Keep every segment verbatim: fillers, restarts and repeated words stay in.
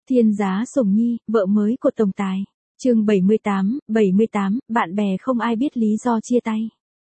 Thiên giá sủng nhi, vợ mới của tổng tài. Chương bảy mươi tám, bảy mươi tám, bạn bè không ai biết lý do chia tay.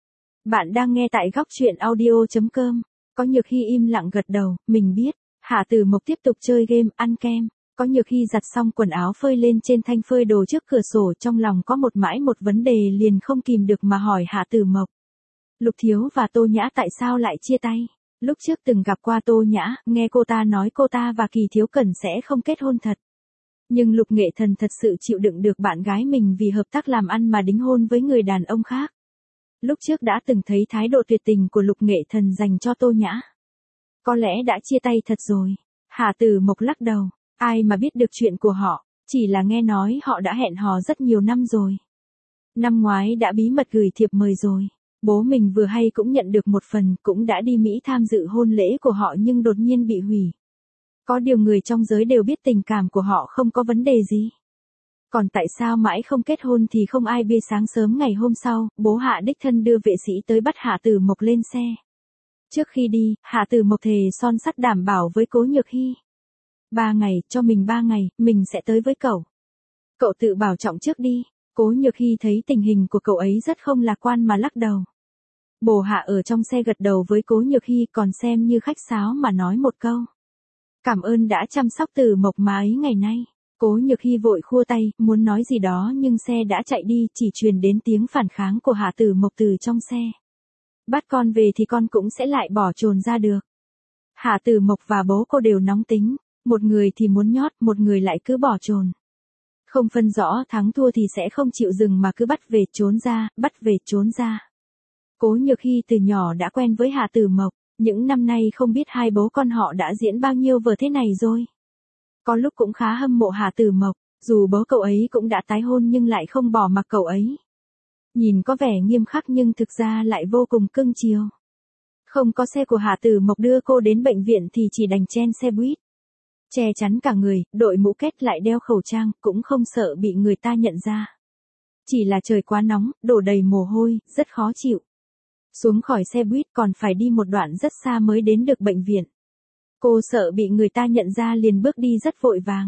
Bạn đang nghe tại góc truyện audio chấm com. Có Nhược Hy im lặng gật đầu, mình biết. Hạ Tử Mộc tiếp tục chơi game, ăn kem. Có Nhược Hy giặt xong quần áo phơi lên trên thanh phơi đồ trước cửa sổ, trong lòng có một mãi một vấn đề liền không kìm được mà hỏi Hạ Tử Mộc. Lục Thiếu và Tô Nhã tại sao lại chia tay? Lúc trước từng gặp qua Tô Nhã, nghe cô ta nói cô ta và Kỳ Thiếu Cẩn sẽ không kết hôn thật. Nhưng Lục Nghệ Thần thật sự chịu đựng được bạn gái mình vì hợp tác làm ăn mà đính hôn với người đàn ông khác. Lúc trước đã từng thấy thái độ tuyệt tình của Lục Nghệ Thần dành cho Tô Nhã. Có lẽ đã chia tay thật rồi. Hạ Tử Mộc lắc đầu, ai mà biết được chuyện của họ, chỉ là nghe nói họ đã hẹn hò rất nhiều năm rồi. Năm ngoái đã bí mật gửi thiệp mời rồi. Bố mình vừa hay cũng nhận được một phần, cũng đã đi Mỹ tham dự hôn lễ của họ nhưng đột nhiên bị hủy. Có điều người trong giới đều biết tình cảm của họ không có vấn đề gì. Còn tại sao mãi không kết hôn thì không ai biết. Sáng sớm ngày hôm sau, bố Hạ đích thân đưa vệ sĩ tới bắt Hạ Tử Mộc lên xe. Trước khi đi, Hạ Tử Mộc thề son sắt đảm bảo với Cố Nhược Hy. Ba ngày, cho mình ba ngày, mình sẽ tới với cậu. Cậu tự bảo trọng trước đi. Cố Nhược Hy thấy tình hình của cậu ấy rất không lạc quan mà lắc đầu. Bồ Hạ ở trong xe gật đầu với Cố Nhược Hy, còn xem như khách sáo mà nói một câu. Cảm ơn đã chăm sóc Tử Mộc má ấy ngày nay. Cố Nhược Hy vội khua tay, muốn nói gì đó nhưng xe đã chạy đi, chỉ truyền đến tiếng phản kháng của Hạ Tử Mộc từ trong xe. Bắt con về thì con cũng sẽ lại bỏ chồn ra được. Hạ Tử Mộc và bố cô đều nóng tính, một người thì muốn nhót, một người lại cứ bỏ chồn. Không phân rõ thắng thua thì sẽ không chịu dừng mà cứ bắt về trốn ra, bắt về trốn ra. Cố Nhược Hy từ nhỏ đã quen với Hạ Tử Mộc, những năm nay không biết hai bố con họ đã diễn bao nhiêu vở thế này rồi. Có lúc cũng khá hâm mộ Hạ Tử Mộc, dù bố cậu ấy cũng đã tái hôn nhưng lại không bỏ mặc cậu ấy. Nhìn có vẻ nghiêm khắc nhưng thực ra lại vô cùng cưng chiều. Không có xe của Hạ Tử Mộc đưa cô đến bệnh viện thì chỉ đành chen xe buýt. Che chắn cả người, đội mũ kết lại đeo khẩu trang, cũng không sợ bị người ta nhận ra. Chỉ là trời quá nóng, đổ đầy mồ hôi, rất khó chịu. Xuống khỏi xe buýt còn phải đi một đoạn rất xa mới đến được bệnh viện. Cô sợ bị người ta nhận ra liền bước đi rất vội vàng.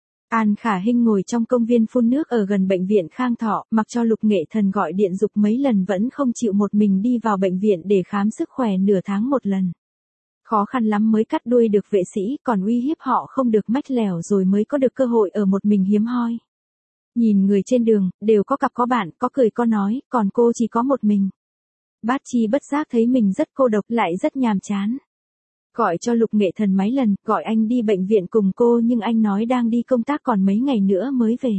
An Khả Hinh ngồi trong công viên phun nước ở gần bệnh viện Khang Thọ, mặc cho Lục Nghệ Thần gọi điện giục mấy lần vẫn không chịu một mình đi vào bệnh viện để khám sức khỏe nửa tháng một lần. Khó khăn lắm mới cắt đuôi được vệ sĩ, còn uy hiếp họ không được mách lẻo rồi mới có được cơ hội ở một mình hiếm hoi. Nhìn người trên đường, đều có cặp có bạn, có cười có nói, còn cô chỉ có một mình. Bát Chi bất giác thấy mình rất cô độc, lại rất nhàm chán. Gọi cho Lục Nghệ Thần mấy lần, gọi anh đi bệnh viện cùng cô nhưng anh nói đang đi công tác còn mấy ngày nữa mới về.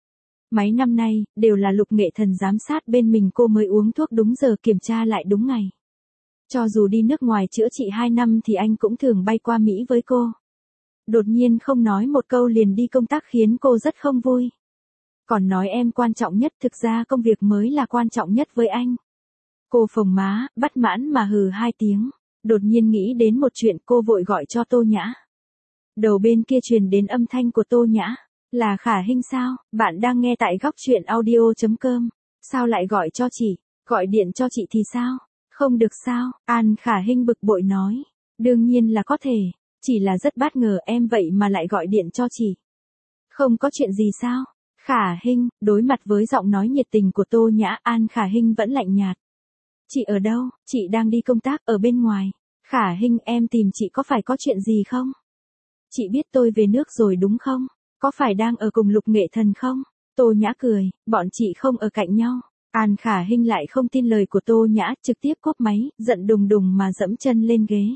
Mấy năm nay, đều là Lục Nghệ Thần giám sát bên mình cô mới uống thuốc đúng giờ, kiểm tra lại đúng ngày. Cho dù đi nước ngoài chữa trị hai năm thì anh cũng thường bay qua Mỹ với cô. Đột nhiên không nói một câu liền đi công tác khiến cô rất không vui. Còn nói em quan trọng nhất, thực ra công việc mới là quan trọng nhất với anh. Cô phồng má, bất mãn mà hừ hai tiếng. Đột nhiên nghĩ đến một chuyện, cô vội gọi cho Tô Nhã. Đầu bên kia truyền đến âm thanh của Tô Nhã. Là Khả Hinh sao? Bạn đang nghe tại góc truyện audio chấm com. Sao lại gọi cho chị? Gọi điện cho chị thì sao? Không được sao? An Khả Hinh bực bội nói. Đương nhiên là có thể. Chỉ là rất bất ngờ em vậy mà lại gọi điện cho chị. Không có chuyện gì sao? Khả Hinh, đối mặt với giọng nói nhiệt tình của Tô Nhã, An Khả Hinh vẫn lạnh nhạt. Chị ở đâu? Chị đang đi công tác ở bên ngoài. Khả Hinh, em tìm chị có phải có chuyện gì không? Chị biết tôi về nước rồi đúng không? Có phải đang ở cùng Lục Nghệ Thần không? Tô Nhã cười, bọn chị không ở cạnh nhau. An Khả Hinh lại không tin lời của Tô Nhã, trực tiếp cốp máy, giận đùng đùng mà dẫm chân lên ghế.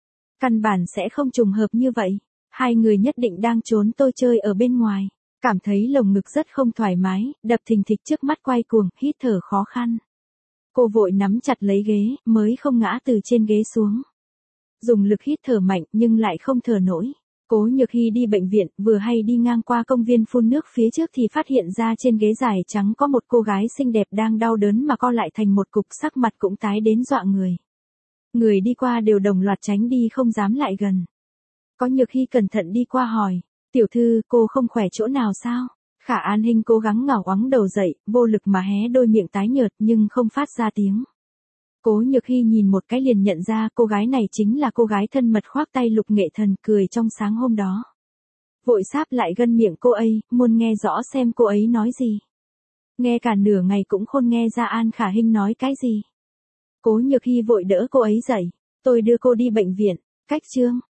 Căn bản sẽ không trùng hợp như vậy. Hai người nhất định đang trốn tôi chơi ở bên ngoài. Cảm thấy lồng ngực rất không thoải mái, đập thình thịch trước mắt quay cuồng, hít thở khó khăn. Cô vội nắm chặt lấy ghế, mới không ngã từ trên ghế xuống. Dùng lực hít thở mạnh nhưng lại không thở nổi. Cố Nhược Hy đi bệnh viện, vừa hay đi ngang qua công viên phun nước phía trước thì phát hiện ra trên ghế dài trắng có một cô gái xinh đẹp đang đau đớn mà co lại thành một cục, sắc mặt cũng tái đến dọa người. Người đi qua đều đồng loạt tránh đi không dám lại gần. Có Nhược Hy cẩn thận đi qua hỏi, tiểu thư, cô không khỏe chỗ nào sao? Khả An Hinh cố gắng ngảo ngoắng đầu dậy, vô lực mà hé đôi miệng tái nhợt nhưng không phát ra tiếng. Cố Nhược Hy nhìn một cái liền nhận ra cô gái này chính là cô gái thân mật khoác tay Lục Nghệ Thần cười trong sáng hôm đó. Vội sáp lại gân miệng cô ấy, muốn nghe rõ xem cô ấy nói gì. Nghe cả nửa ngày cũng không nghe ra An Khả Hinh nói cái gì. Cố Nhược Hy vội đỡ cô ấy dậy. Tôi đưa cô đi bệnh viện. Cách Trương.